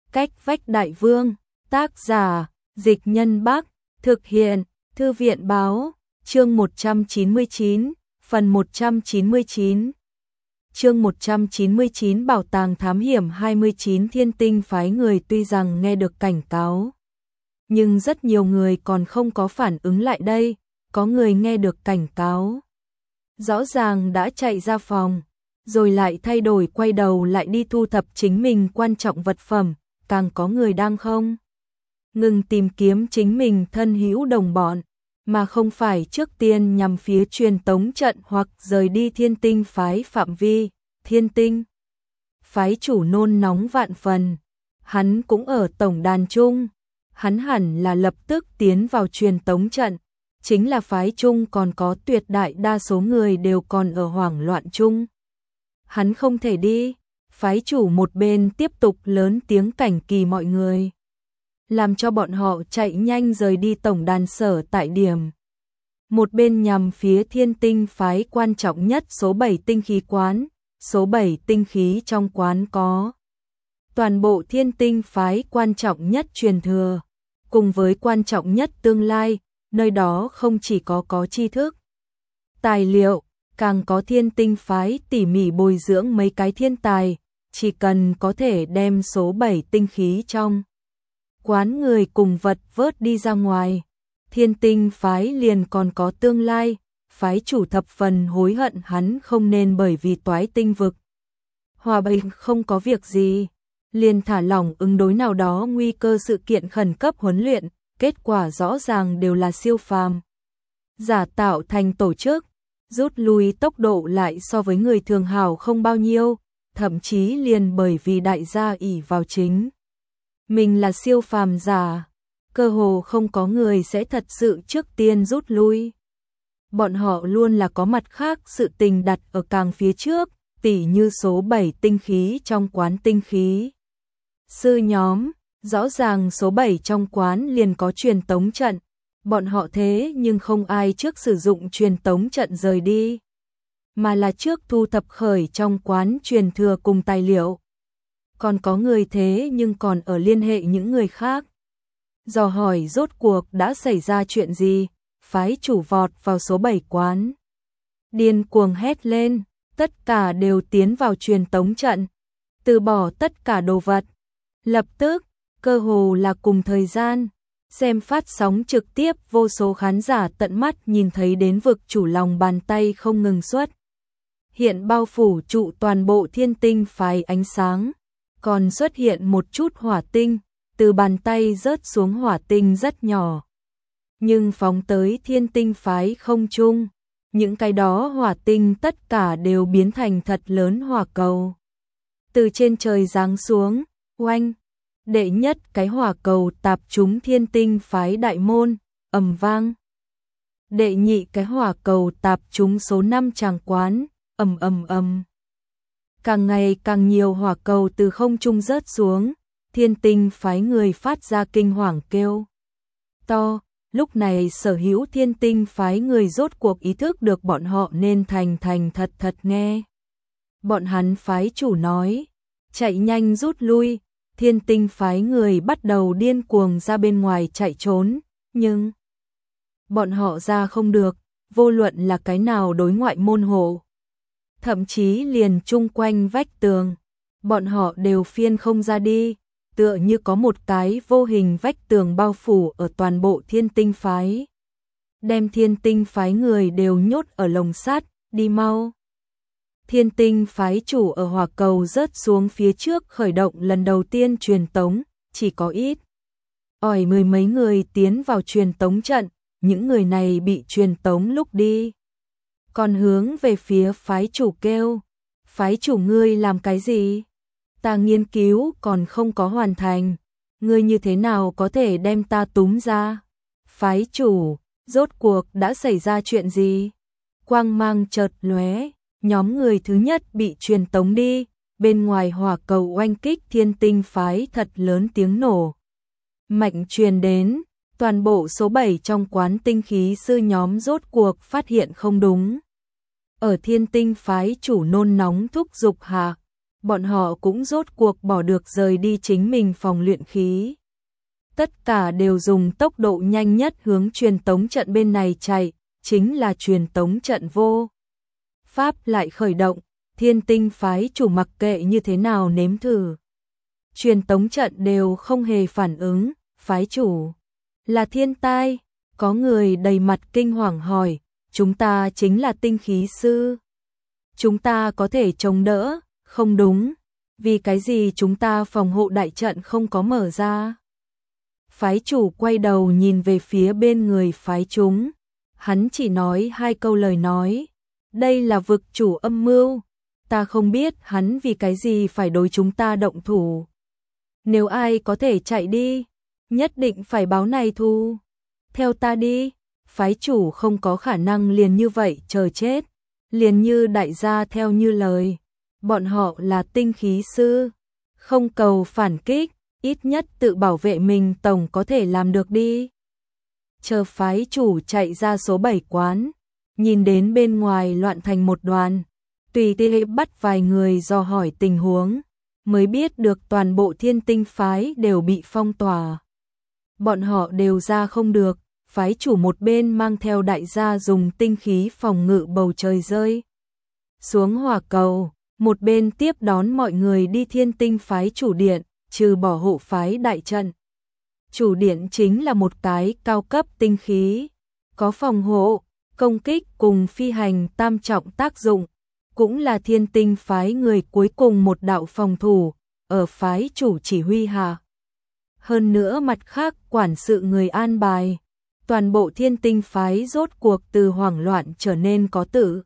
Cách vách đại vương, tác giả, Dịch Nhân Bắc, thực hiện, Thư viện báo, chương 199, phần 199. Chương 199 Bảo tàng thám hiểm 29 Thiên Tinh phái người tuy rằng nghe được cảnh cáo, nhưng rất nhiều người còn không có phản ứng lại đây, có người nghe được cảnh cáo. Rõ ràng đã chạy ra phòng, rồi lại thay đổi quay đầu lại đi thu thập chính mình quan trọng vật phẩm, càng có người đang không ngừng tìm kiếm chính mình thân hữu đồng bọn, mà không phải trước tiên nhằm phía truyền tống trận hoặc rời đi Thiên Tinh phái phạm vi. Thiên Tinh phái chủ nôn nóng vạn phần, hắn cũng ở tổng đàn chung, hắn hẳn là lập tức tiến vào truyền tống trận, chính là phái chung còn có tuyệt đại đa số người đều còn ở hoảng loạn chung. Hắn không thể đi, phái chủ một bên tiếp tục lớn tiếng cảnh kỳ mọi người, làm cho bọn họ chạy nhanh rời đi tổng đàn sở tại điểm. Một bên nhằm phía Thiên Tinh phái quan trọng nhất số 7 tinh khí quán, số 7 tinh khí trong quán có toàn bộ Thiên Tinh phái quan trọng nhất truyền thừa, cùng với quan trọng nhất tương lai, nơi đó không chỉ có tri thức, tài liệu, càng có Thiên Tinh phái tỉ mỉ bồi dưỡng mấy cái thiên tài, chỉ cần có thể đem số 7 tinh khí trong quán người cùng vật vớt đi ra ngoài, Thiên Tinh phái liền còn có tương lai. Phái chủ thập phần hối hận hắn không nên bởi vì toái tinh vực hòa bình không có việc gì, liền thả lỏng ứng đối nào đó nguy cơ sự kiện khẩn cấp huấn luyện, kết quả rõ ràng đều là siêu phàm giả tạo thành tổ chức, rút lui tốc độ lại so với người thường hảo không bao nhiêu, thậm chí liền bởi vì đại gia ỷ vào chính mình là siêu phàm giả, cơ hồ không có người sẽ thật sự trước tiên rút lui. Bọn họ luôn là có mặt khác sự tình đặt ở càng phía trước, tỉ như số 7 tinh khí trong quán tinh khí sư nhóm, rõ ràng số 7 trong quán liền có truyền tống trận, bọn họ thế nhưng không ai trước sử dụng truyền tống trận rời đi, mà là trước thu thập khởi trong quán truyền thừa cùng tài liệu. Còn có người thế nhưng còn ở liên hệ những người khác, dò hỏi rốt cuộc đã xảy ra chuyện gì. Phái chủ vọt vào số 7 quán, điên cuồng hét lên, tất cả đều tiến vào truyền tống trận, từ bỏ tất cả đồ vật. Lập tức, cơ hồ là cùng thời gian, xem phát sóng trực tiếp vô số khán giả tận mắt nhìn thấy đến vực chủ lòng bàn tay không ngừng xuất hiện bao phủ trụ toàn bộ Thiên Tinh phái ánh sáng, còn xuất hiện một chút hỏa tinh, từ bàn tay rớt xuống hỏa tinh rất nhỏ, nhưng phóng tới Thiên Tinh phái không trung, những cái đó hỏa tinh tất cả đều biến thành thật lớn hỏa cầu. Từ trên trời giáng xuống, oanh, đệ nhất cái hỏa cầu tạp trúng Thiên Tinh phái đại môn, ầm vang. Đệ nhị cái hỏa cầu tạp trúng số 5 tràng quán, ầm ầm ầm. Càng ngày càng nhiều hỏa cầu từ không trung rớt xuống, Thiên Tinh phái người phát ra kinh hoàng kêu to. Lúc này sở hữu Thiên Tinh phái người rốt cuộc ý thức được bọn họ nên thành thật nghe. Bọn hắn phái chủ nói, chạy nhanh rút lui, Thiên Tinh phái người bắt đầu điên cuồng ra bên ngoài chạy trốn, nhưng bọn họ ra không được, vô luận là cái nào đối ngoại môn hộ, thậm chí liền chung quanh vách tường, bọn họ đều phiên không ra đi. Tựa như có một cái vô hình vách tường bao phủ ở toàn bộ Thiên Tinh phái, đem Thiên Tinh phái người đều nhốt ở lồng sắt, đi mau. Thiên Tinh phái chủ ở hỏa cầu rớt xuống phía trước khởi động lần đầu tiên truyền tống, chỉ có ít ỏi mười mấy người tiến vào truyền tống trận, những người này bị truyền tống lúc đi, còn hướng về phía phái chủ kêu, phái chủ ngươi làm cái gì? Ta nghiên cứu còn không có hoàn thành, ngươi như thế nào có thể đem ta túm ra? Phái chủ, rốt cuộc đã xảy ra chuyện gì? Quang mang chợt lóe, nhóm người thứ nhất bị truyền tống đi, bên ngoài hỏa cầu oanh kích Thiên Tinh phái thật lớn tiếng nổ mạnh truyền đến, toàn bộ số 7 trong quán tinh khí sư nhóm rốt cuộc phát hiện không đúng. Ở Thiên Tinh phái chủ nôn nóng thúc giục hạ, bọn họ cũng rốt cuộc bỏ được rời đi chính mình phòng luyện khí. Tất cả đều dùng tốc độ nhanh nhất hướng truyền tống trận bên này chạy, chính là truyền tống trận vô pháp lại khởi động, Thiên Tinh phái chủ mặc kệ như thế nào nếm thử. Truyền tống trận đều không hề phản ứng, phái chủ là thiên tai, có người đầy mặt kinh hoàng hỏi, chúng ta chính là tinh khí sư. Chúng ta có thể chống đỡ, không đúng, vì cái gì chúng ta phòng hộ đại trận không có mở ra. Phái chủ quay đầu nhìn về phía bên người phái chúng, hắn chỉ nói 2 câu lời nói, đây là vực chủ âm mưu, ta không biết hắn vì cái gì phải đối chúng ta động thủ. Nếu ai có thể chạy đi, nhất định phải báo này thu. Theo ta đi, phái chủ không có khả năng liền như vậy chờ chết, liền như đại gia theo như lời. Bọn họ là tinh khí sư, không cầu phản kích, ít nhất tự bảo vệ mình tổng có thể làm được đi. Chờ phái chủ chạy ra số 7 quán, nhìn đến bên ngoài loạn thành một đoàn, tùy tiện bắt vài người dò hỏi tình huống, mới biết được toàn bộ Thiên Tinh phái đều bị phong tỏa. Bọn họ đều ra không được, phái chủ một bên mang theo đại gia dùng tinh khí phòng ngự bầu trời rơi xuống hỏa cầu, một bên tiếp đón mọi người đi Thiên Tinh phái chủ điện, trừ bỏ hộ phái đại trận. Chủ điện chính là một cái cao cấp tinh khí, có phòng hộ, công kích cùng phi hành tam trọng tác dụng, cũng là Thiên Tinh phái người cuối cùng một đạo phòng thủ, ở phái chủ chỉ huy hạ. Hơn nữa mặt khác quản sự người an bài, toàn bộ Thiên Tinh phái rốt cuộc từ hoảng loạn trở nên có tự.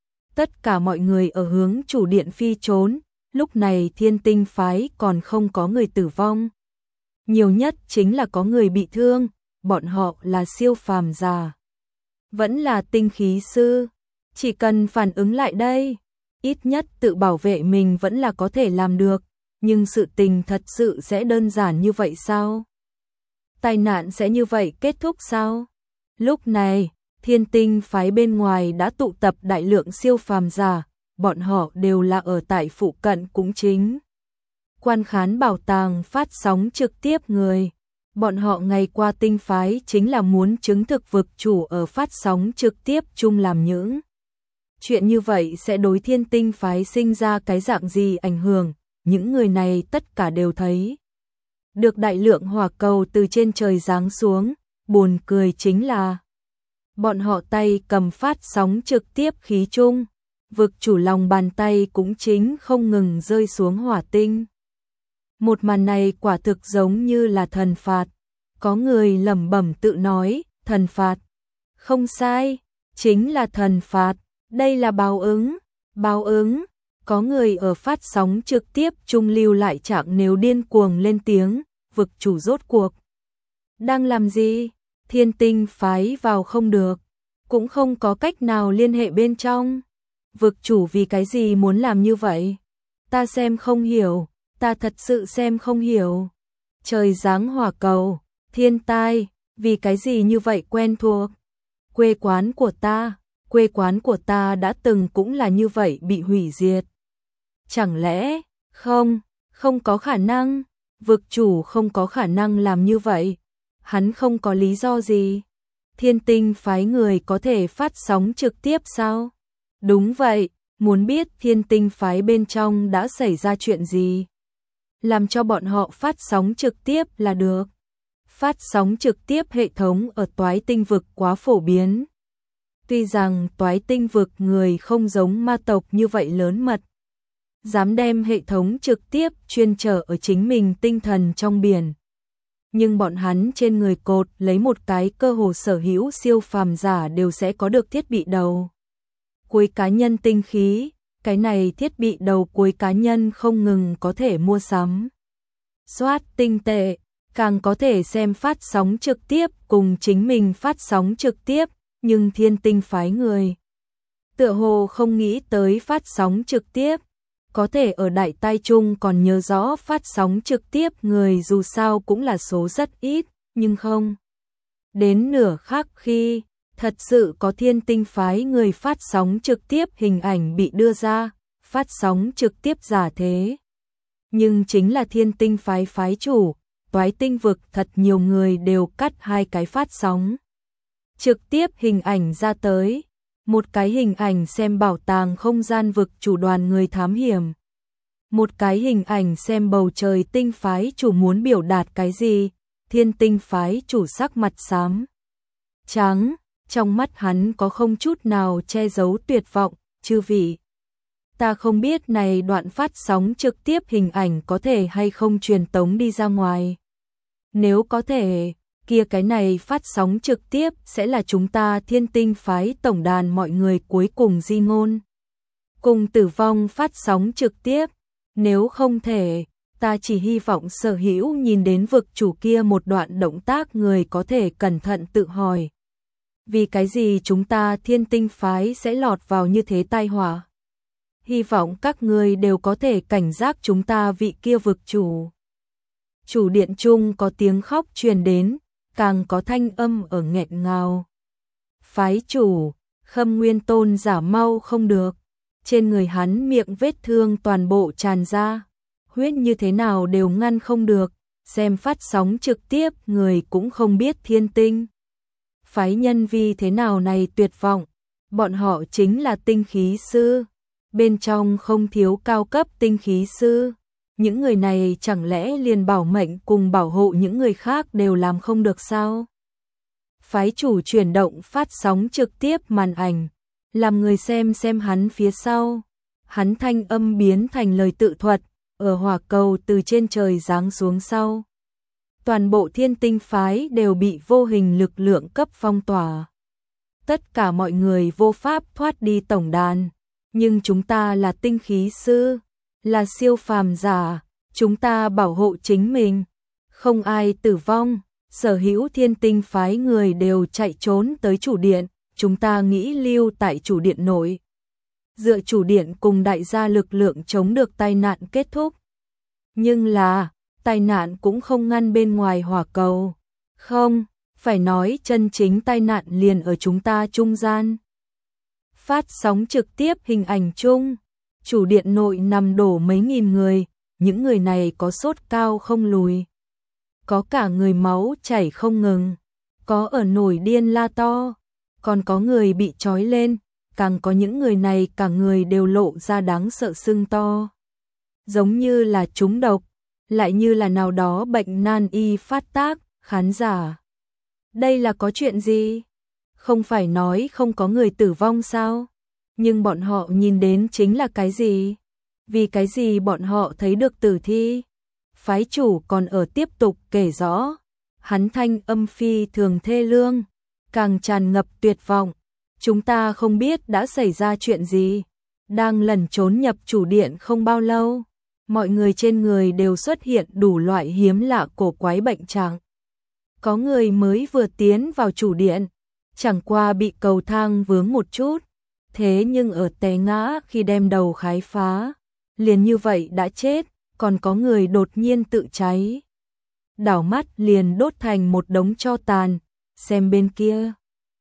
Tất cả mọi người ở hướng chủ điện phi trốn, lúc này Thiên Tinh phái còn không có người tử vong. Nhiều nhất chính là có người bị thương, bọn họ là siêu phàm giả. Vẫn là tinh khí sư, chỉ cần phản ứng lại đây, ít nhất tự bảo vệ mình vẫn là có thể làm được, nhưng sự tình thật sự sẽ đơn giản như vậy sao? Tai nạn sẽ như vậy kết thúc sao? Lúc này, Thiên Tinh phái bên ngoài đã tụ tập đại lượng siêu phàm giả, bọn họ đều là ở tại phụ cận cũng chính. Quan khán bảo tàng phát sóng trực tiếp người. Bọn họ ngày qua tinh phái chính là muốn chứng thực vực chủ ở phát sóng trực tiếp chung làm những chuyện như vậy sẽ đối Thiên Tinh phái sinh ra cái dạng gì ảnh hưởng, những người này tất cả đều thấy. Được đại lượng hỏa cầu từ trên trời giáng xuống, buồn cười chính là bọn họ tay cầm phát sóng trực tiếp khí chung, vực chủ lòng bàn tay cũng chính không ngừng rơi xuống hỏa tinh. Một màn này quả thực giống như là thần phạt, có người lẩm bẩm tự nói, thần phạt. Không sai, chính là thần phạt, đây là báo ứng, báo ứng. Có người ở phát sóng trực tiếp trung lưu lại trạng nếu điên cuồng lên tiếng, vực chủ rốt cuộc đang làm gì? Thiên Tinh phái vào không được, cũng không có cách nào liên hệ bên trong. Vực chủ vì cái gì muốn làm như vậy? Ta xem không hiểu, ta thật sự xem không hiểu. Trời giáng hỏa cầu, thiên tai, vì cái gì như vậy quen thuộc? Quê quán của ta đã từng cũng là như vậy bị hủy diệt. Chẳng lẽ, không có khả năng, vực chủ không có khả năng làm như vậy, hắn không có lý do gì. Thiên Tinh phái người có thể phát sóng trực tiếp sao? Đúng vậy, muốn biết Thiên Tinh phái bên trong đã xảy ra chuyện gì. Làm cho bọn họ phát sóng trực tiếp là được. Phát sóng trực tiếp hệ thống ở Toái Tinh vực quá phổ biến. Tuy rằng Toái Tinh vực người không giống ma tộc như vậy lớn mật, dám đem hệ thống trực tiếp chuyên trở ở chính mình tinh thần trong biển. Nhưng bọn hắn trên người cột lấy một cái cơ hồ sở hữu siêu phàm giả đều sẽ có được thiết bị đầu cuối cá nhân tinh khí, cái này thiết bị đầu cuối cá nhân không ngừng có thể mua sắm. Soát tinh tệ, càng có thể xem phát sóng trực tiếp cùng chính mình phát sóng trực tiếp, nhưng Thiên Tinh phái người tựa hồ không nghĩ tới phát sóng trực tiếp. Có thể ở đại tai chung còn nhớ rõ phát sóng trực tiếp người dù sao cũng là số rất ít, nhưng không. Đến nửa khắc khi, thật sự có Thiên Tinh phái người phát sóng trực tiếp hình ảnh bị đưa ra, phát sóng trực tiếp giả thế. Nhưng chính là Thiên Tinh phái phái chủ, Toái Tinh vực thật nhiều người đều cắt hai cái phát sóng trực tiếp hình ảnh ra tới. Một cái hình ảnh xem bảo tàng không gian vực chủ đoàn người thám hiểm. Một cái hình ảnh xem bầu trời tinh phái chủ muốn biểu đạt cái gì. Thiên Tinh phái chủ sắc mặt xám trắng, trong mắt hắn có không chút nào che giấu tuyệt vọng. Chư vị, ta không biết này đoạn phát sóng trực tiếp hình ảnh có thể hay không truyền tống đi ra ngoài. Nếu có thể, kia cái này phát sóng trực tiếp sẽ là chúng ta Thiên Tinh phái tổng đàn mọi người cuối cùng di ngôn. Cùng tử vong phát sóng trực tiếp, nếu không thể, ta chỉ hy vọng sở hữu nhìn đến vực chủ kia một đoạn động tác người có thể cẩn thận tự hỏi. Vì cái gì chúng ta Thiên Tinh phái sẽ lọt vào như thế tai họa? Hy vọng các người đều có thể cảnh giác chúng ta vị kia vực chủ. Chủ điện chung có tiếng khóc truyền đến, càng có thanh âm ở nghẹn ngào. Phái chủ, Khâm Nguyên Tôn giả mau không được. Trên người hắn miệng vết thương toàn bộ tràn ra. Huyết như thế nào đều ngăn không được. Xem phát sóng trực tiếp người cũng không biết Thiên Tinh phái nhân vi thế nào này tuyệt vọng. Bọn họ chính là tinh khí sư. Bên trong không thiếu cao cấp tinh khí sư. Những người này chẳng lẽ liền bảo mệnh cùng bảo hộ những người khác đều làm không được sao? Phái chủ chuyển động phát sóng trực tiếp màn ảnh, làm người xem hắn phía sau. Hắn thanh âm biến thành lời tự thuật, ở hỏa cầu từ trên trời giáng xuống sau. Toàn bộ Thiên Tinh phái đều bị vô hình lực lượng cấp phong tỏa. Tất cả mọi người vô pháp thoát đi tổng đàn, nhưng chúng ta là tinh khí sư, là siêu phàm giả, chúng ta bảo hộ chính mình, không ai tử vong. Sở hữu Thiên Tinh phái người đều chạy trốn tới chủ điện, chúng ta nghĩ lưu tại chủ điện nội. Dựa chủ điện cùng đại gia lực lượng chống được tai nạn kết thúc. Nhưng là, tai nạn cũng không ngăn bên ngoài hỏa cầu. Không, phải nói chân chính tai nạn liền ở chúng ta trung gian. Phát sóng trực tiếp hình ảnh chung, chủ điện nội nằm đổ mấy nghìn người, những người này có sốt cao không lùi. Có cả người máu chảy không ngừng, có ở nổi điên la to, còn có người bị trói lên, càng có những người này cả người đều lộ ra đáng sợ sưng to. Giống như là trúng độc, lại như là nào đó bệnh nan y phát tác. Khán giả, đây là có chuyện gì? Không phải nói không có người tử vong sao? Nhưng bọn họ nhìn đến chính là cái gì? Vì cái gì bọn họ thấy được tử thi? Phái chủ còn ở tiếp tục kể rõ, hắn thanh âm phi thường thê lương, càng tràn ngập tuyệt vọng. Chúng ta không biết đã xảy ra chuyện gì, đang lẩn trốn nhập chủ điện không bao lâu, mọi người trên người đều xuất hiện đủ loại hiếm lạ cổ quái bệnh trạng. Có người mới vừa tiến vào chủ điện, chẳng qua bị cầu thang vướng một chút, thế nhưng ở té ngã khi đem đầu khái phá, liền như vậy đã chết. Còn có người đột nhiên tự cháy, đảo mắt liền đốt thành một đống tro tàn. Xem bên kia,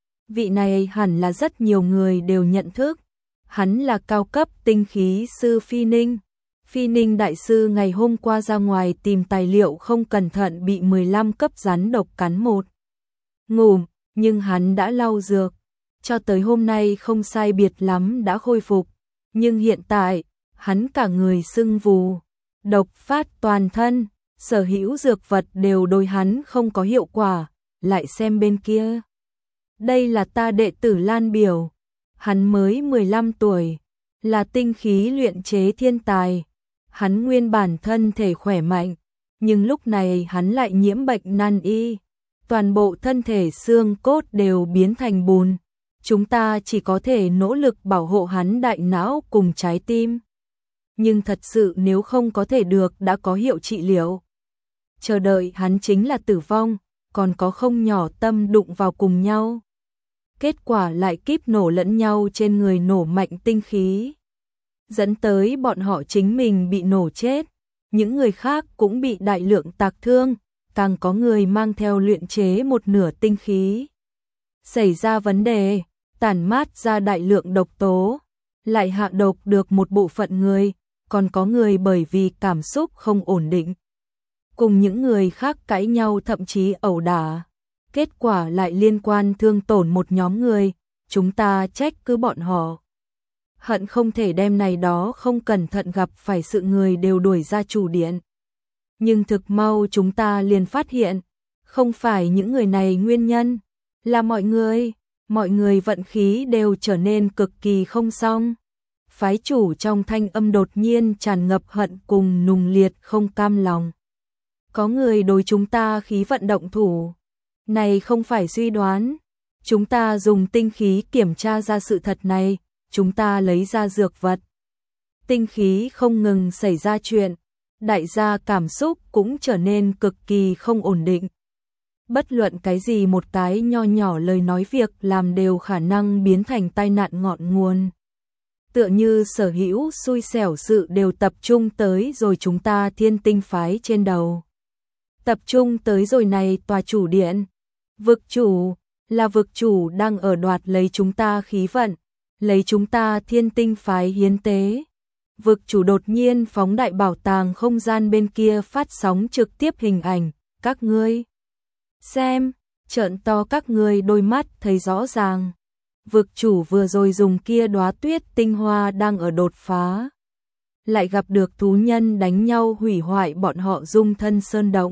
vị này hẳn là rất nhiều người đều nhận thức, hắn là cao cấp tinh khí sư Phi Ninh. Phi Ninh đại sư ngày hôm qua ra ngoài tìm tài liệu không cẩn thận bị 15 cấp rắn độc cắn một ngụm, nhưng hắn đã lau dược, cho tới hôm nay không sai biệt lắm đã khôi phục, nhưng hiện tại hắn cả người sưng vù, độc phát toàn thân, sở hữu dược vật đều đối hắn không có hiệu quả. Lại xem bên kia, đây là ta đệ tử Lan Biểu, hắn mới 15 tuổi, là tinh khí luyện chế thiên tài. Hắn nguyên bản thân thể khỏe mạnh, nhưng lúc này hắn lại nhiễm bệnh nan y, toàn bộ thân thể xương cốt đều biến thành bùn. Chúng ta chỉ có thể nỗ lực bảo hộ hắn đại não cùng trái tim. Nhưng thật sự nếu không có thể được đã có hiệu trị liệu. Chờ đợi hắn chính là tử vong, còn có không nhỏ tâm đụng vào cùng nhau. Kết quả lại kíp nổ lẫn nhau trên người nổ mạnh tinh khí, dẫn tới bọn họ chính mình bị nổ chết, những người khác cũng bị đại lượng tạc thương, càng có người mang theo luyện chế một nửa tinh khí. Xảy ra vấn đề, tản mát ra đại lượng độc tố, lại hạ độc được một bộ phận người, còn có người bởi vì cảm xúc không ổn định. Cùng những người khác cãi nhau thậm chí ẩu đả. Kết quả lại liên quan thương tổn một nhóm người, chúng ta trách cứ bọn họ. Hận không thể đem này đó không cẩn thận gặp phải sự người đều đuổi ra chủ điện. Nhưng thực mau chúng ta liền phát hiện, không phải những người này nguyên nhân, là mọi người vận khí đều trở nên cực kỳ không xong. Phái chủ trong thanh âm đột nhiên tràn ngập hận cùng nùng liệt không cam lòng. Có người đối chúng ta khí vận động thủ. Này không phải suy đoán. Chúng ta dùng tinh khí kiểm tra ra sự thật này, chúng ta lấy ra dược vật. Tinh khí không ngừng xảy ra chuyện, đại gia cảm xúc cũng trở nên cực kỳ không ổn định. Bất luận cái gì một cái nho nhỏ lời nói việc làm đều khả năng biến thành tai nạn ngọn nguồn. Tựa như sở hữu xui xẻo sự đều tập trung tới rồi chúng ta Thiên Tinh phái trên đầu. Tập trung tới rồi này tòa chủ điện. Vực chủ, là vực chủ đang ở đoạt lấy chúng ta khí vận, lấy chúng ta Thiên Tinh phái hiến tế. Vực chủ đột nhiên phóng đại bảo tàng không gian bên kia phát sóng trực tiếp hình ảnh, các ngươi xem, trợn to các ngươi đôi mắt thấy rõ ràng. Vực chủ vừa rồi dùng kia đóa tuyết tinh hoa đang ở đột phá. Lại gặp được thú nhân đánh nhau hủy hoại bọn họ dung thân sơn động.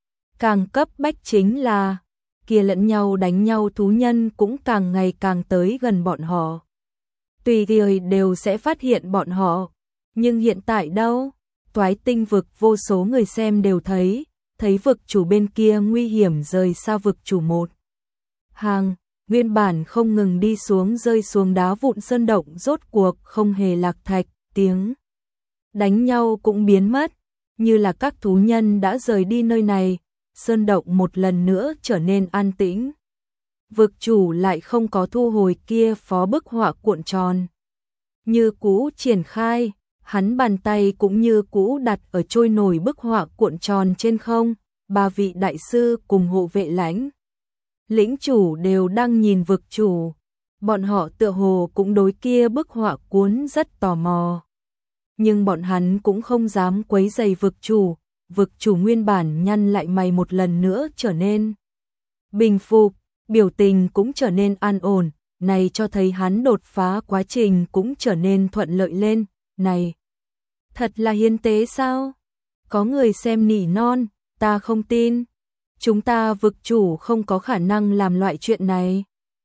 Càng cấp bách chính là, kia lẫn nhau đánh nhau thú nhân cũng càng ngày càng tới gần bọn họ. Tùy thời đều sẽ phát hiện bọn họ. Nhưng hiện tại đâu? Toái tinh vực vô số người xem đều thấy vực chủ bên kia nguy hiểm rời xa vực chủ một. Hàng, nguyên bản không ngừng đi xuống rơi xuống đá vụn sơn động rốt cuộc không hề lạc thạch, tiếng đánh nhau cũng biến mất, như là các thú nhân đã rời đi nơi này, sơn động một lần nữa trở nên an tĩnh. Vực chủ lại không có thu hồi kia phó bức họa cuộn tròn. Như cũ triển khai, hắn bàn tay cũng như cũ đặt ở trôi nổi bức họa cuộn tròn trên không, ba vị đại sư cùng hộ vệ lãnh. Lĩnh chủ đều đang nhìn vực chủ, bọn họ tựa hồ cũng đối kia bức họa cuốn rất tò mò. Nhưng bọn hắn cũng không dám quấy rầy vực chủ nguyên bản nhăn lại mày một lần nữa trở nên bình phục, biểu tình cũng trở nên an ổn, này cho thấy hắn đột phá quá trình cũng trở nên thuận lợi lên, này. Thật là hiến tế sao? Có người xem nỉ non, ta không tin. Chúng ta vực chủ không có khả năng làm loại chuyện này.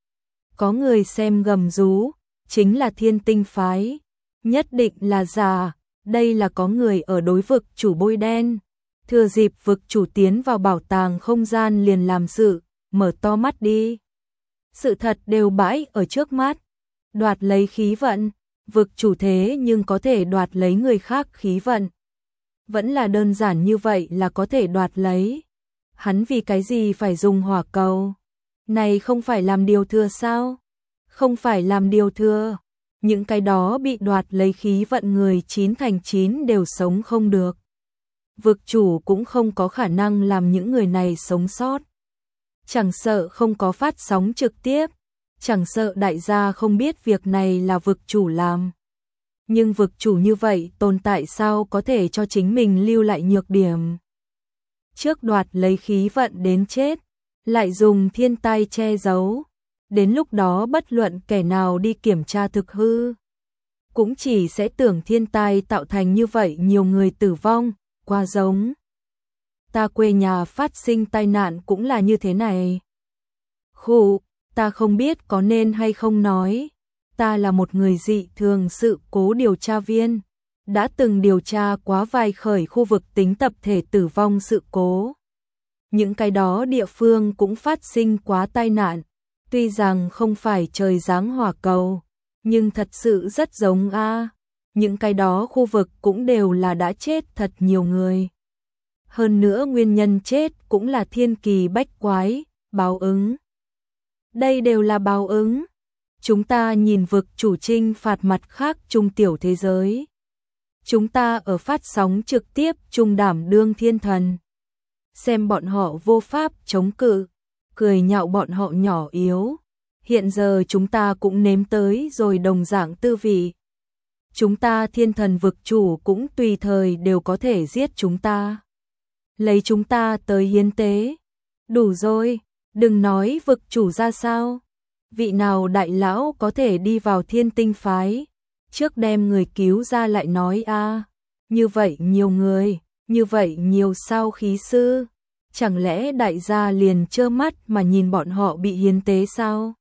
Có người xem gầm rú, chính là Thiên Tinh phái. Nhất định là giả, đây là có người ở đối vực chủ bôi đen. Thừa dịp vực chủ tiến vào bảo tàng không gian liền làm sự, mở to mắt đi. Sự thật đều bãi ở trước mắt. Đoạt lấy khí vận, vực chủ thế nhưng có thể đoạt lấy người khác khí vận. Vẫn là đơn giản như vậy là có thể đoạt lấy. Hắn vì cái gì phải dùng hỏa cầu? Này không phải làm điều thừa sao? Không phải làm điều thừa. Những cái đó bị đoạt lấy khí vận người 9 thành 9 đều sống không được. Vực chủ cũng không có khả năng làm những người này sống sót. Chẳng sợ không có phát sóng trực tiếp, chẳng sợ đại gia không biết việc này là vực chủ làm. Nhưng vực chủ như vậy tồn tại sao có thể cho chính mình lưu lại nhược điểm. Trước đoạt lấy khí vận đến chết, lại dùng thiên tai che giấu. Đến lúc đó bất luận kẻ nào đi kiểm tra thực hư, cũng chỉ sẽ tưởng thiên tai tạo thành như vậy nhiều người tử vong, qua giống. Ta quê nhà phát sinh tai nạn cũng là như thế này. Khụ, ta không biết có nên hay không nói. Ta là một người dị thường sự cố điều tra viên, đã từng điều tra quá vài khởi khu vực tính tập thể tử vong sự cố. Những cái đó địa phương cũng phát sinh quá tai nạn, tuy rằng không phải trời giáng hỏa cầu, nhưng thật sự rất giống a. Những cái đó khu vực cũng đều là đã chết thật nhiều người. Hơn nữa nguyên nhân chết cũng là thiên kỳ bách quái, báo ứng. Đây đều là báo ứng. Chúng ta nhìn vực chủ trinh phạt mặt khác trung tiểu thế giới. Chúng ta ở phát sóng trực tiếp trung đảm đương thiên thần. Xem bọn họ vô pháp chống cự, cười nhạo bọn họ nhỏ yếu. Hiện giờ chúng ta cũng nếm tới rồi đồng dạng tư vị, chúng ta thiên thần vực chủ cũng tùy thời đều có thể giết chúng ta. Lấy chúng ta tới hiến tế. Đủ rồi, đừng nói vực chủ ra sao. Vị nào đại lão có thể đi vào Thiên Tinh phái, trước đem người cứu ra lại nói a, như vậy nhiều người, như vậy nhiều sao khí sư, chẳng lẽ đại gia liền trơ mắt mà nhìn bọn họ bị hiến tế sao?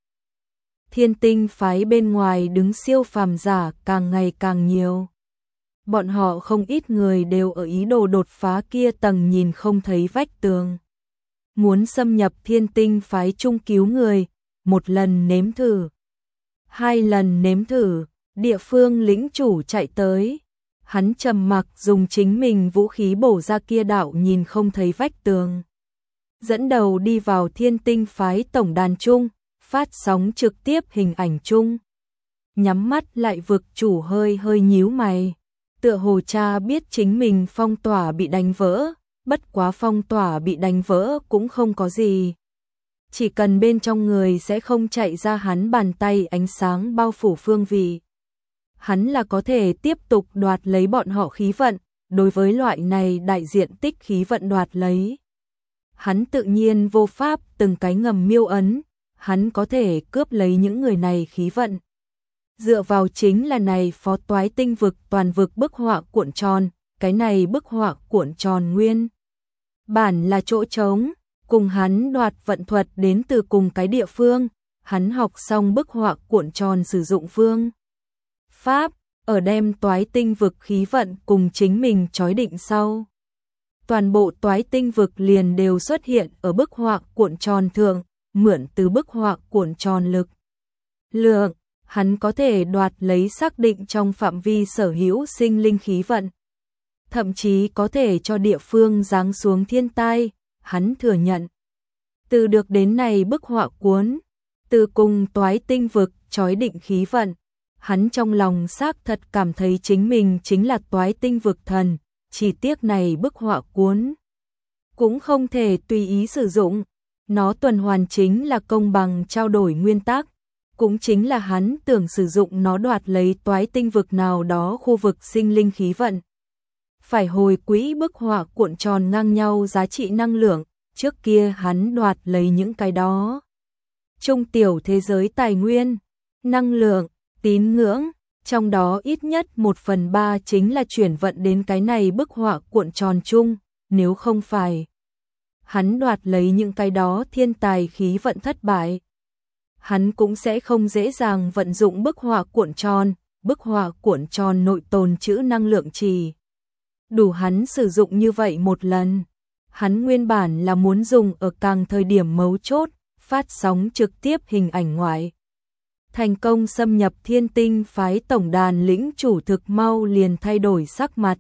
Thiên Tinh phái bên ngoài đứng siêu phàm giả càng ngày càng nhiều. Bọn họ không ít người đều ở ý đồ đột phá kia tầng nhìn không thấy vách tường. Muốn xâm nhập Thiên Tinh phái chung cứu người, một lần nếm thử, hai lần nếm thử, địa phương lĩnh chủ chạy tới. Hắn trầm mặc dùng chính mình vũ khí bổ ra kia đạo nhìn không thấy vách tường. Dẫn đầu đi vào Thiên Tinh phái tổng đàn chung, phát sóng trực tiếp hình ảnh chung. Nhắm mắt lại vực chủ hơi hơi nhíu mày. Tựa hồ cha biết chính mình phong tỏa bị đánh vỡ, bất quá phong tỏa bị đánh vỡ cũng không có gì. Chỉ cần bên trong người sẽ không chạy ra hắn bàn tay ánh sáng bao phủ phương vị. Hắn là có thể tiếp tục đoạt lấy bọn họ khí vận, đối với loại này đại diện tích khí vận đoạt lấy. Hắn tự nhiên vô pháp từng cái ngầm miêu ấn, hắn có thể cướp lấy những người này khí vận. Dựa vào chính là này phó toái tinh vực toàn vực bức họa cuộn tròn, cái này bức họa cuộn tròn nguyên bản là chỗ trống, cùng hắn đoạt vận thuật đến từ cùng cái địa phương, hắn học xong bức họa cuộn tròn sử dụng phương pháp, ở đem toái tinh vực khí vận cùng chính mình trói định sau. Toàn bộ toái tinh vực liền đều xuất hiện ở bức họa cuộn tròn thượng, mượn từ bức họa cuộn tròn lực lượng, hắn có thể đoạt lấy xác định trong phạm vi sở hữu sinh linh khí vận. Thậm chí có thể cho địa phương giáng xuống thiên tai, hắn thừa nhận. Từ được đến này bức họa cuốn, từ cùng toái tinh vực trói định khí vận, hắn trong lòng xác thật cảm thấy chính mình chính là toái tinh vực thần, chỉ tiếc này bức họa cuốn cũng không thể tùy ý sử dụng, nó tuần hoàn chính là công bằng trao đổi nguyên tắc, cũng chính là hắn tưởng sử dụng nó đoạt lấy toái tinh vực nào đó khu vực sinh linh khí vận. Phải hồi quỹ bức họa cuộn tròn ngang nhau giá trị năng lượng, trước kia hắn đoạt lấy những cái đó. Trung tiểu thế giới tài nguyên, năng lượng, tín ngưỡng, trong đó ít nhất 1/3 chính là chuyển vận đến cái này bức họa cuộn tròn chung, nếu không phải hắn đoạt lấy những cái đó thiên tài khí vận thất bại. Hắn cũng sẽ không dễ dàng vận dụng bức họa cuộn tròn nội tồn trữ năng lượng trì. Đủ hắn sử dụng như vậy một lần. Hắn nguyên bản là muốn dùng ở càng thời điểm mấu chốt, phát sóng trực tiếp hình ảnh ngoại. Thành công xâm nhập Thiên Tinh phái tổng đàn lĩnh chủ thực mau liền thay đổi sắc mặt.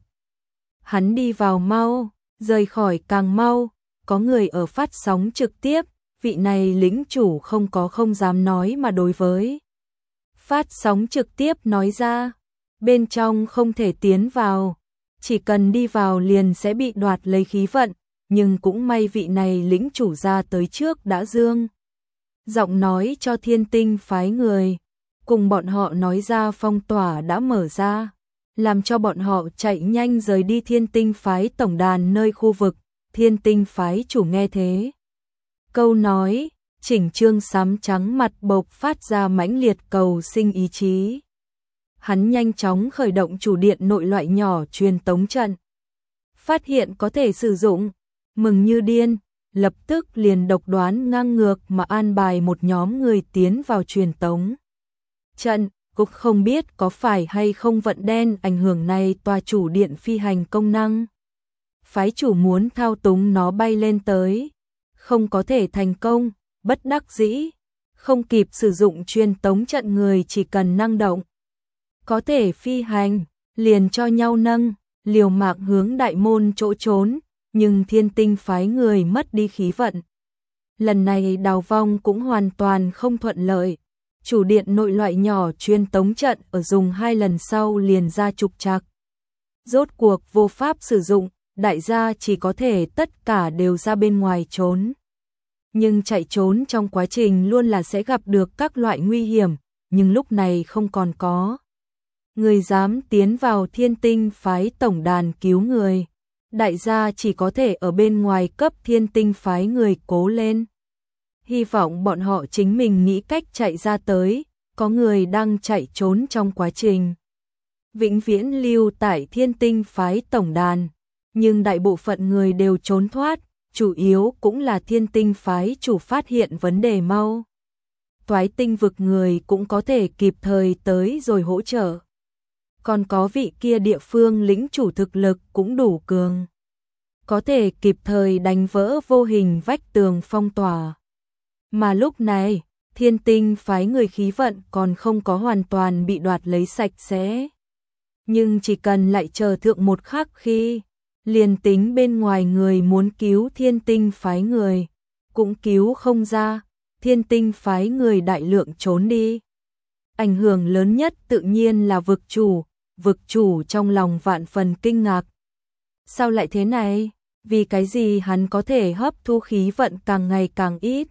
Hắn đi vào mau, rời khỏi càng mau, có người ở phát sóng trực tiếp, vị này lĩnh chủ không dám nói mà đối với. Phát sóng trực tiếp nói ra, bên trong không thể tiến vào, chỉ cần đi vào liền sẽ bị đoạt lấy khí vận, nhưng cũng may vị này lĩnh chủ ra tới trước đã dương. Giọng nói cho Thiên Tinh phái người, cùng bọn họ nói ra phong tỏa đã mở ra, làm cho bọn họ chạy nhanh rời đi Thiên Tinh phái tổng đàn nơi khu vực. Thiên Tinh phái chủ nghe thế câu nói, chỉnh trương xám trắng mặt bộc phát ra mãnh liệt cầu sinh ý chí. Hắn nhanh chóng khởi động chủ điện nội loại nhỏ truyền tống trận. Phát hiện có thể sử dụng, mừng như điên, lập tức liền độc đoán ngang ngược mà an bài một nhóm người tiến vào truyền tống trận, cũng không biết có phải hay không vận đen ảnh hưởng này tòa chủ điện phi hành công năng. Phái chủ muốn thao túng nó bay lên tới, không có thể thành công, bất đắc dĩ, không kịp sử dụng truyền tống trận người chỉ cần năng động. Có thể phi hành, liền cho nhau nâng, liều mạng hướng đại môn chỗ trốn, nhưng Thiên Tinh phái người mất đi khí vận. Lần này đào vong cũng hoàn toàn không thuận lợi. Chủ điện nội loại nhỏ truyền tống trận ở dùng 2 lần sau liền ra trục trặc. Rốt cuộc vô pháp sử dụng, đại gia chỉ có thể tất cả đều ra bên ngoài trốn. Nhưng chạy trốn trong quá trình luôn là sẽ gặp được các loại nguy hiểm, nhưng lúc này không còn có. Người dám tiến vào Thiên Tinh phái tổng đàn cứu người, đại gia chỉ có thể ở bên ngoài cấp Thiên Tinh phái người cố lên. Hy vọng bọn họ chính mình nghĩ cách chạy ra tới, có người đang chạy trốn trong quá trình. Vĩnh viễn lưu tại Thiên Tinh phái tổng đàn, nhưng đại bộ phận người đều trốn thoát, chủ yếu cũng là Thiên Tinh phái chủ phát hiện vấn đề mau. Toái tinh vực người cũng có thể kịp thời tới rồi hỗ trợ. Còn có vị kia địa phương lĩnh chủ thực lực cũng đủ cường, có thể kịp thời đánh vỡ vô hình vách tường phong tỏa. Mà lúc này, Thiên Tinh phái người khí vận còn không có hoàn toàn bị đoạt lấy sạch sẽ. Nhưng chỉ cần lại chờ thượng một khắc khi, liền tính bên ngoài người muốn cứu Thiên Tinh phái người, cũng cứu không ra, Thiên Tinh phái người đại lượng trốn đi. Ảnh hưởng lớn nhất tự nhiên là vực chủ trong lòng vạn phần kinh ngạc. Sao lại thế này? Vì cái gì hắn có thể hấp thu khí vận càng ngày càng ít?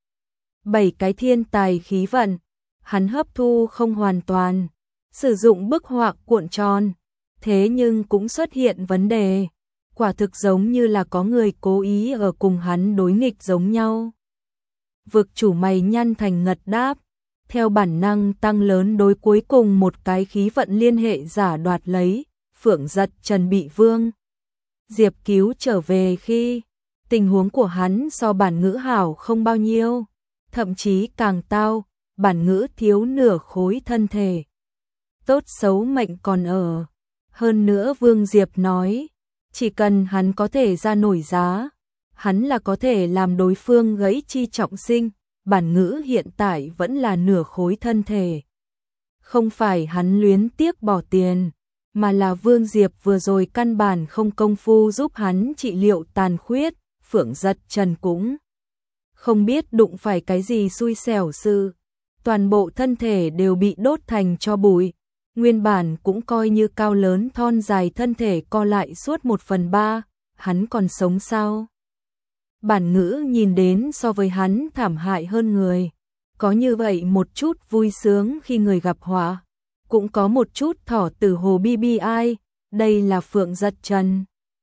7 cái thiên tài khí vận, hắn hấp thu không hoàn toàn, sử dụng bức họa cuộn tròn, thế nhưng cũng xuất hiện vấn đề, quả thực giống như là có người cố ý ở cùng hắn đối nghịch giống nhau. Vực chủ mày nhăn thành ngật đáp, theo bản năng tăng lớn đối cuối cùng một cái khí vận liên hệ giả đoạt lấy, Phượng Giật Trần bị Vương Diệp cứu trở về khi tình huống của hắn so bản ngữ hảo không bao nhiêu, thậm chí càng tao, bản ngữ thiếu nửa khối thân thể. Tốt xấu mệnh còn ở. Hơn nữa Vương Diệp nói, chỉ cần hắn có thể ra nổi giá, hắn là có thể làm đối phương gãy chi trọng sinh, bản ngữ hiện tại vẫn là nửa khối thân thể. Không phải hắn luyến tiếc bỏ tiền, mà là Vương Diệp vừa rồi căn bản không công phu giúp hắn trị liệu tàn khuyết, Phượng Giật Trần cũng không biết đụng phải cái gì xui xẻo sự. Toàn bộ thân thể đều bị đốt thành tro bụi, nguyên bản cũng coi như cao lớn thon dài thân thể co lại suốt 1/3, hắn còn sống sao? Bản ngữ nhìn đến so với hắn thảm hại hơn người, có như vậy một chút vui sướng khi người gặp họa, cũng có một chút thỏ tử hồ BBI, đây là Phượng Giật Trần.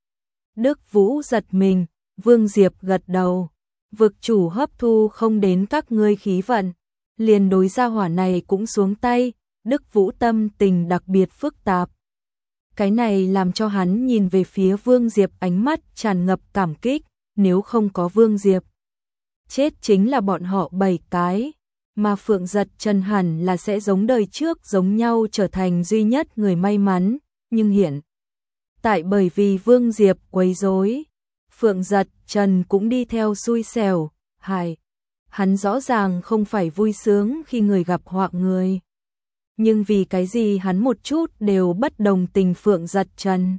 Đức Vũ giật mình, Vương Diệp gật đầu, vực chủ hấp thu không đến các ngươi khí vận, liền đối gia hỏa này cũng xuống tay, Đức Vũ tâm tình đặc biệt phức tạp. Cái này làm cho hắn nhìn về phía Vương Diệp ánh mắt tràn ngập cảm kích, nếu không có Vương Diệp, chết chính là bọn họ 7 cái, mà Phượng Giật Trần hẳn là sẽ giống đời trước giống nhau trở thành duy nhất người may mắn, nhưng hiện tại bởi vì Vương Diệp quấy rối, Phượng Giật Trần cũng đi theo xui xẻo, hắn rõ ràng không phải vui sướng khi người gặp họa người. Nhưng vì cái gì hắn một chút đều bất đồng tình Phượng Giật Trần.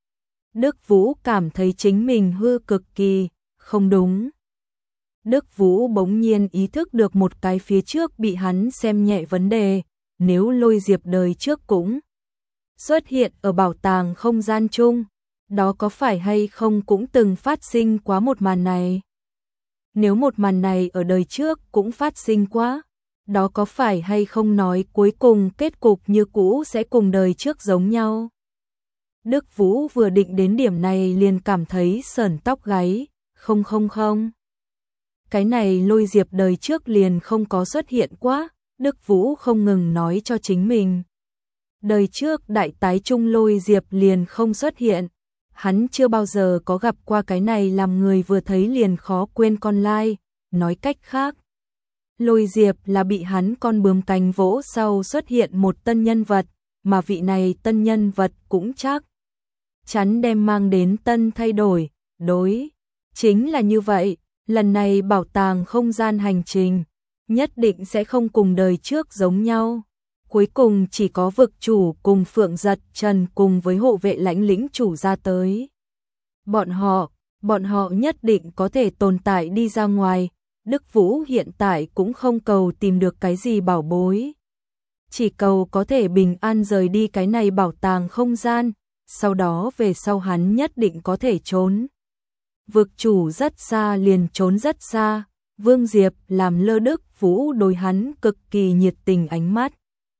Đức Vũ cảm thấy chính mình hư cực kỳ, không đúng. Đức Vũ bỗng nhiên ý thức được một cái phía trước bị hắn xem nhẹ vấn đề, nếu Lôi Diệp đời trước cũng xuất hiện ở bảo tàng không gian chung, đó có phải hay không cũng từng phát sinh quá một màn này. Nếu một màn này ở đời trước cũng phát sinh quá, đó có phải hay không nói cuối cùng kết cục như cũ sẽ cùng đời trước giống nhau. Đức Vũ vừa định đến điểm này liền cảm thấy sởn tóc gáy, không. Cái này Lôi Diệp đời trước liền không có xuất hiện quá, Đức Vũ không ngừng nói cho chính mình. Đời trước đại tái trung Lôi Diệp liền không xuất hiện, hắn chưa bao giờ có gặp qua cái này làm người vừa thấy liền khó quên con lai, nói cách khác. Lôi Diệp là bị hắn con bướm cánh vỗ sau xuất hiện một tân nhân vật, mà vị này tân nhân vật cũng chắc chắn đem mang đến tân thay đổi, đối. Chính là như vậy, lần này bảo tàng không gian hành trình, nhất định sẽ không cùng đời trước giống nhau. Cuối cùng chỉ có vực chủ cùng Phượng Giật Trần cùng với hộ vệ lãnh lĩnh chủ ra tới. Bọn họ nhất định có thể tồn tại đi ra ngoài. Đức Vũ hiện tại cũng không cầu tìm được cái gì bảo bối, chỉ cầu có thể bình an rời đi cái này bảo tàng không gian, sau đó về sau hắn nhất định có thể trốn. Vực chủ rất xa liền trốn rất xa, Vương Diệp làm lơ Đức Vũ đối hắn cực kỳ nhiệt tình ánh mắt.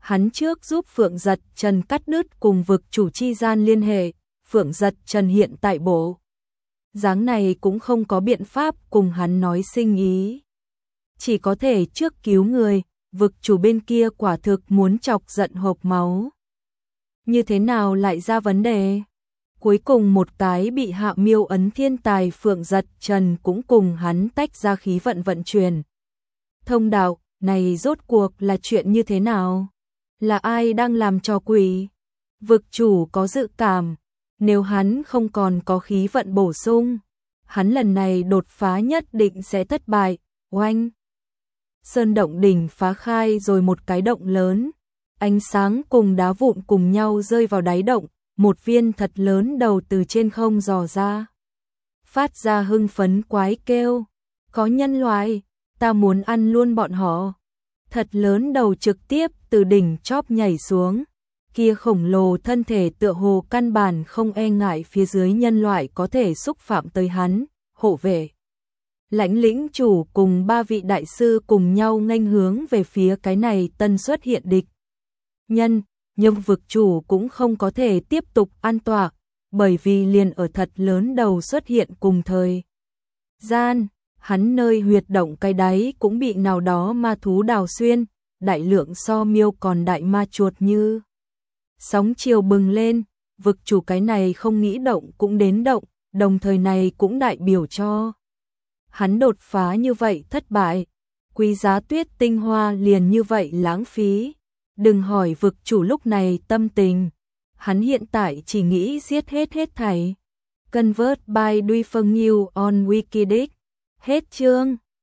Hắn trước giúp Phượng Dật Trần cắt đứt cùng vực chủ chi gian liên hệ, Phượng Dật Trần hiện tại bộ dáng này cũng không có biện pháp cùng hắn nói sinh ý. Chỉ có thể trước cứu người, vực chủ bên kia quả thực muốn chọc giận hộc máu. Như thế nào lại ra vấn đề? Cuối cùng một cái bị Hạ Miêu ấn thiên tài Phượng Dật Trần cũng cùng hắn tách ra khí vận vận chuyển. Thông đạo, này rốt cuộc là chuyện như thế nào? Là ai đang làm trò quỷ? Vực chủ có dự cảm, nếu hắn không còn có khí vận bổ sung, hắn lần này đột phá nhất định sẽ thất bại. Oanh! Sơn động đỉnh phá khai rồi một cái động lớn, ánh sáng cùng đá vụn cùng nhau rơi vào đáy động, một viên thật lớn đầu từ trên không dò ra. Phát ra hưng phấn quái kêu, có nhân loại, ta muốn ăn luôn bọn họ. Thật lớn đầu trực tiếp từ đỉnh chóp nhảy xuống, kia khổng lồ thân thể tựa hồ căn bản không e ngại phía dưới nhân loại có thể xúc phạm tới hắn, hộ vệ. Lãnh lĩnh chủ cùng 3 vị đại sư cùng nhau nghênh hướng về phía cái này tân xuất hiện địch nhân, nhưng vực chủ cũng không có thể tiếp tục an tọa, bởi vì liền ở thật lớn đầu xuất hiện cùng thời gian, hắn nơi huyệt động cái đáy cũng bị nào đó ma thú đào xuyên, đại lượng so miêu còn đại ma chuột như sóng chiều bừng lên, vực chủ cái này không nghĩ động cũng đến động, đồng thời này cũng đại biểu cho hắn đột phá như vậy thất bại, quý giá tuyết tinh hoa liền như vậy lãng phí. Đừng hỏi vực chủ lúc này tâm tình, hắn hiện tại chỉ nghĩ giết hết thảy. Convert by Duy Phương New on Wikidex. Hết chương.